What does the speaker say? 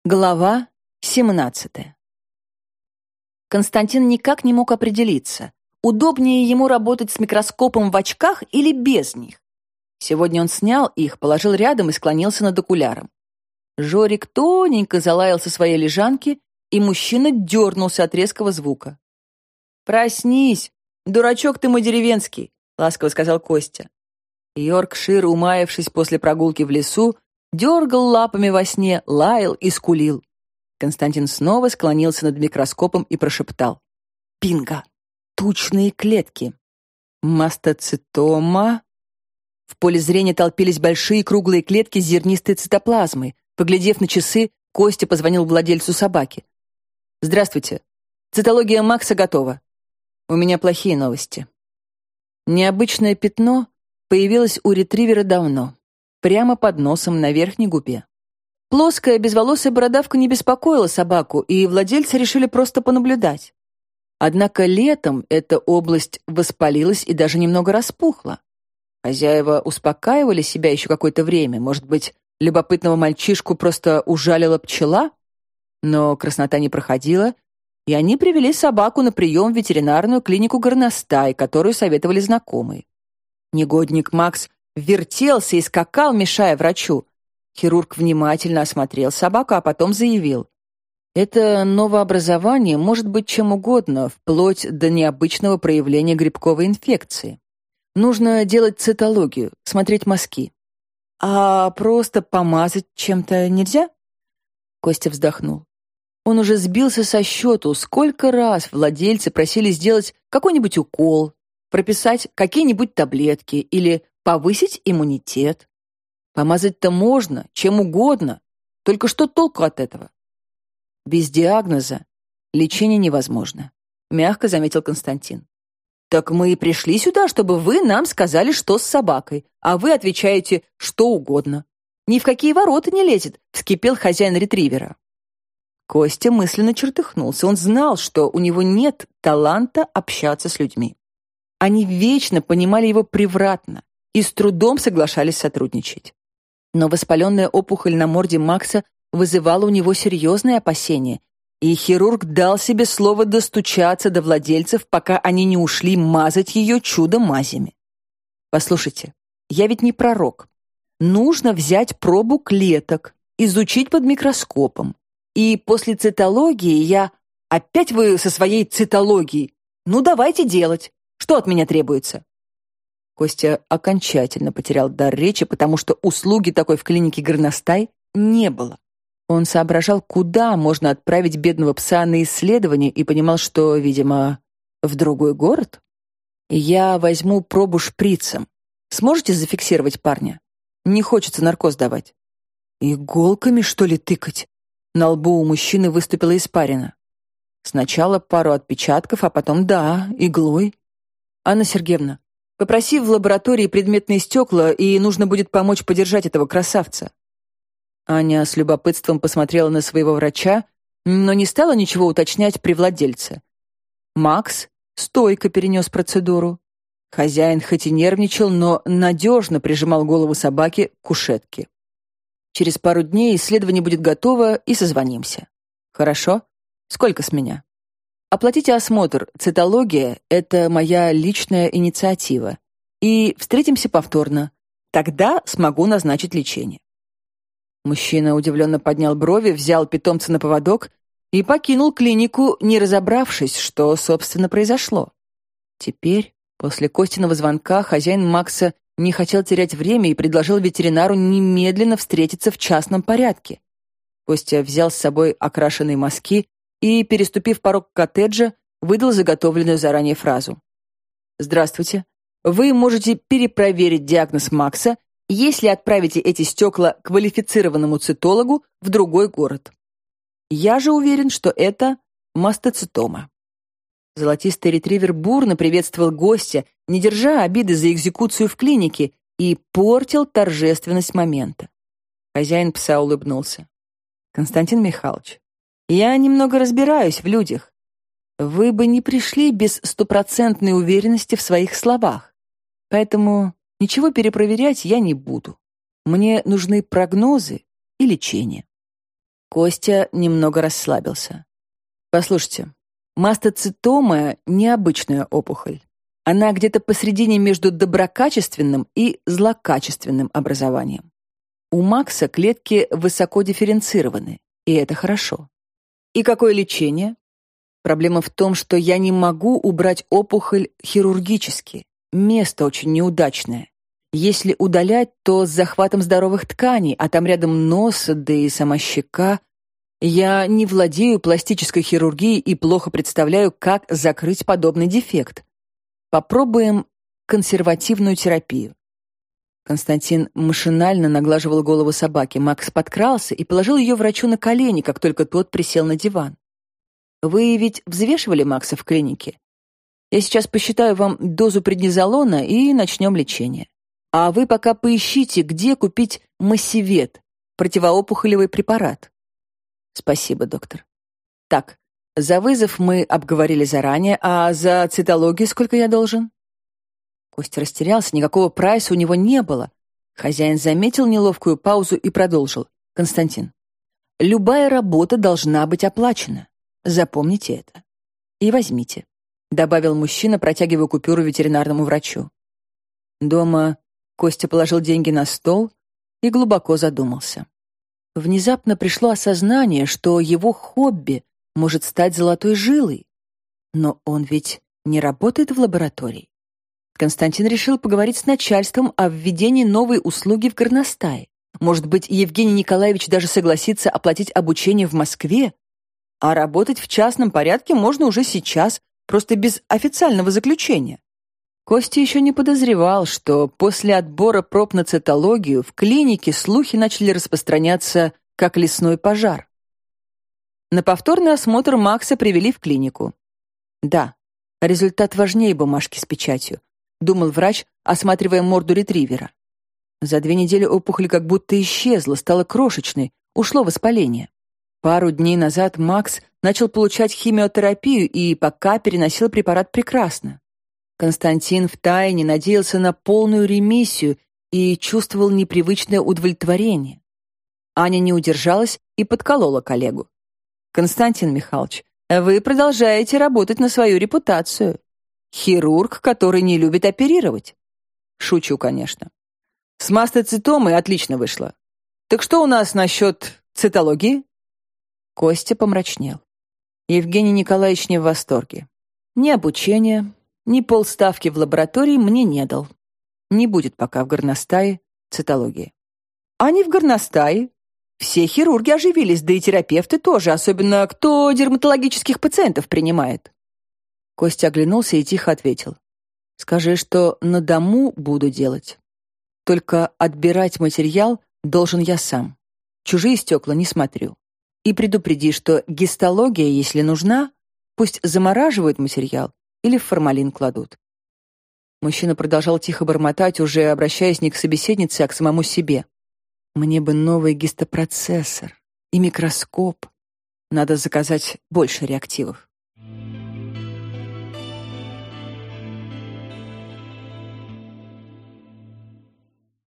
Глава 17. Константин никак не мог определиться, удобнее ему работать с микроскопом в очках или без них. Сегодня он снял их, положил рядом и склонился над окуляром. Жорик тоненько залаял со своей лежанки, и мужчина дернулся от резкого звука. «Проснись, дурачок ты мой деревенский», — ласково сказал Костя. Йоркшир, умаявшись после прогулки в лесу, дергал лапами во сне, лаял и скулил. Константин снова склонился над микроскопом и прошептал. «Бинго! Тучные клетки! Мастоцитома!» В поле зрения толпились большие круглые клетки с зернистой цитоплазмой. Поглядев на часы, Костя позвонил владельцу собаки. «Здравствуйте. Цитология Макса готова. У меня плохие новости». Необычное пятно появилось у ретривера давно, прямо под носом на верхней губе. Плоская безволосая бородавка не беспокоила собаку, и владельцы решили просто понаблюдать. Однако летом эта область воспалилась и даже немного распухла. Хозяева успокаивали себя еще какое-то время, может быть, любопытного мальчишку просто ужалила пчела? Но краснота не проходила, и они привели собаку на прием в ветеринарную клинику горностай, которую советовали знакомые. Негодник Макс вертелся и скакал, мешая врачу. Хирург внимательно осмотрел собаку, а потом заявил. Это новообразование может быть чем угодно, вплоть до необычного проявления грибковой инфекции. Нужно делать цитологию, смотреть мазки. А просто помазать чем-то нельзя? Костя вздохнул. Он уже сбился со счету, сколько раз владельцы просили сделать какой-нибудь укол, прописать какие-нибудь таблетки или повысить иммунитет. Помазать-то можно, чем угодно, только что толку от этого? Без диагноза лечение невозможно, мягко заметил Константин. Так мы и пришли сюда, чтобы вы нам сказали, что с собакой, а вы отвечаете что угодно. Ни в какие ворота не лезет, вскипел хозяин ретривера. Костя мысленно чертыхнулся. Он знал, что у него нет таланта общаться с людьми. Они вечно понимали его превратно и с трудом соглашались сотрудничать. Но воспаленная опухоль на морде Макса вызывала у него серьезные опасения, и хирург дал себе слово достучаться до владельцев, пока они не ушли мазать ее чудо-мазями. Послушайте, я ведь не пророк. Нужно взять пробу клеток, изучить под микроскопом. И после цитологии я... Опять вы со своей цитологией. Ну, давайте делать. Что от меня требуется? Костя окончательно потерял дар речи, потому что услуги такой в клинике горностай не было. Он соображал, куда можно отправить бедного пса на исследование, и понимал, что, видимо, в другой город. Я возьму пробу шприцем. Сможете зафиксировать парня? Не хочется наркоз давать. Иголками, что ли, тыкать? На лбу у мужчины выступила испарина. Сначала пару отпечатков, а потом, да, иглой. Анна Сергеевна, попроси в лаборатории предметные стекла, и нужно будет помочь подержать этого красавца. Аня с любопытством посмотрела на своего врача, но не стала ничего уточнять при владельце. Макс стойко перенес процедуру. Хозяин хоть и нервничал, но надежно прижимал голову собаки к кушетке. Через пару дней исследование будет готово, и созвонимся. Хорошо? Сколько с меня? Оплатите осмотр. Цитология — это моя личная инициатива. И встретимся повторно. Тогда смогу назначить лечение. Мужчина удивленно поднял брови, взял питомца на поводок и покинул клинику, не разобравшись, что, собственно, произошло. Теперь, после Костиного звонка, хозяин Макса не хотел терять время и предложил ветеринару немедленно встретиться в частном порядке. Костя взял с собой окрашенные мазки и, переступив порог коттеджа, выдал заготовленную заранее фразу. «Здравствуйте. Вы можете перепроверить диагноз Макса, если отправите эти стекла квалифицированному цитологу в другой город. Я же уверен, что это мастоцитома». Золотистый ретривер бурно приветствовал гостя, не держа обиды за экзекуцию в клинике, и портил торжественность момента. Хозяин пса улыбнулся. «Константин Михайлович, я немного разбираюсь в людях. Вы бы не пришли без стопроцентной уверенности в своих словах. Поэтому ничего перепроверять я не буду. Мне нужны прогнозы и лечение». Костя немного расслабился. Послушайте, мастоцитома — необычная опухоль. Она где-то посредине между доброкачественным и злокачественным образованием. У Макса клетки высоко дифференцированы, и это хорошо. И какое лечение? Проблема в том, что я не могу убрать опухоль хирургически. Место очень неудачное. Если удалять, то с захватом здоровых тканей, а там рядом нос, да и сама щека. Я не владею пластической хирургией и плохо представляю, как закрыть подобный дефект. Попробуем консервативную терапию. Константин машинально наглаживал голову собаки. Макс подкрался и положил ее врачу на колени, как только тот присел на диван. Вы ведь взвешивали Макса в клинике? Я сейчас посчитаю вам дозу преднизолона и начнем лечение. А вы пока поищите, где купить массивет, противоопухолевый препарат. Спасибо, доктор. Так, за вызов мы обговорили заранее, а за цитологию сколько я должен? Костя растерялся, никакого прайса у него не было. Хозяин заметил неловкую паузу и продолжил. Константин, любая работа должна быть оплачена. Запомните это. И возьмите, добавил мужчина, протягивая купюру ветеринарному врачу. Дома Костя положил деньги на стол и глубоко задумался. Внезапно пришло осознание, что его хобби может стать золотой жилой. Но он ведь не работает в лаборатории. Константин решил поговорить с начальством о введении новой услуги в горностае. Может быть, Евгений Николаевич даже согласится оплатить обучение в Москве, а работать в частном порядке можно уже сейчас, просто без официального заключения. Костя еще не подозревал, что после отбора проб на цитологию в клинике слухи начали распространяться, как лесной пожар. На повторный осмотр Макса привели в клинику. Да, результат важнее бумажки с печатью, думал врач, осматривая морду ретривера. За 2 недели опухоль как будто исчезла, стала крошечной, ушло воспаление. Пару дней назад Макс начал получать химиотерапию и пока переносил препарат прекрасно. Константин втайне надеялся на полную ремиссию и чувствовал непривычное удовлетворение. Аня не удержалась и подколола коллегу. «Константин Михайлович, вы продолжаете работать на свою репутацию. Хирург, который не любит оперировать». Шучу, конечно. С мастоцитомой отлично вышло. Так что у нас насчет цитологии? Костя помрачнел. Евгений Николаевич не в восторге. Ни обучения, ни полставки в лаборатории мне не дал. Не будет пока в горностае цитологии. А не в горностае. Все хирурги оживились, да и терапевты тоже, особенно кто дерматологических пациентов принимает. Костя оглянулся и тихо ответил. Скажи, что на дому буду делать. Только отбирать материал должен я сам. Чужие стекла не смотрю. И предупреди, что гистология, если нужна, пусть замораживают материал или в формалин кладут. Мужчина продолжал тихо бормотать, уже обращаясь не к собеседнице, а к самому себе. Мне бы новый гистопроцессор и микроскоп. Надо заказать больше реактивов.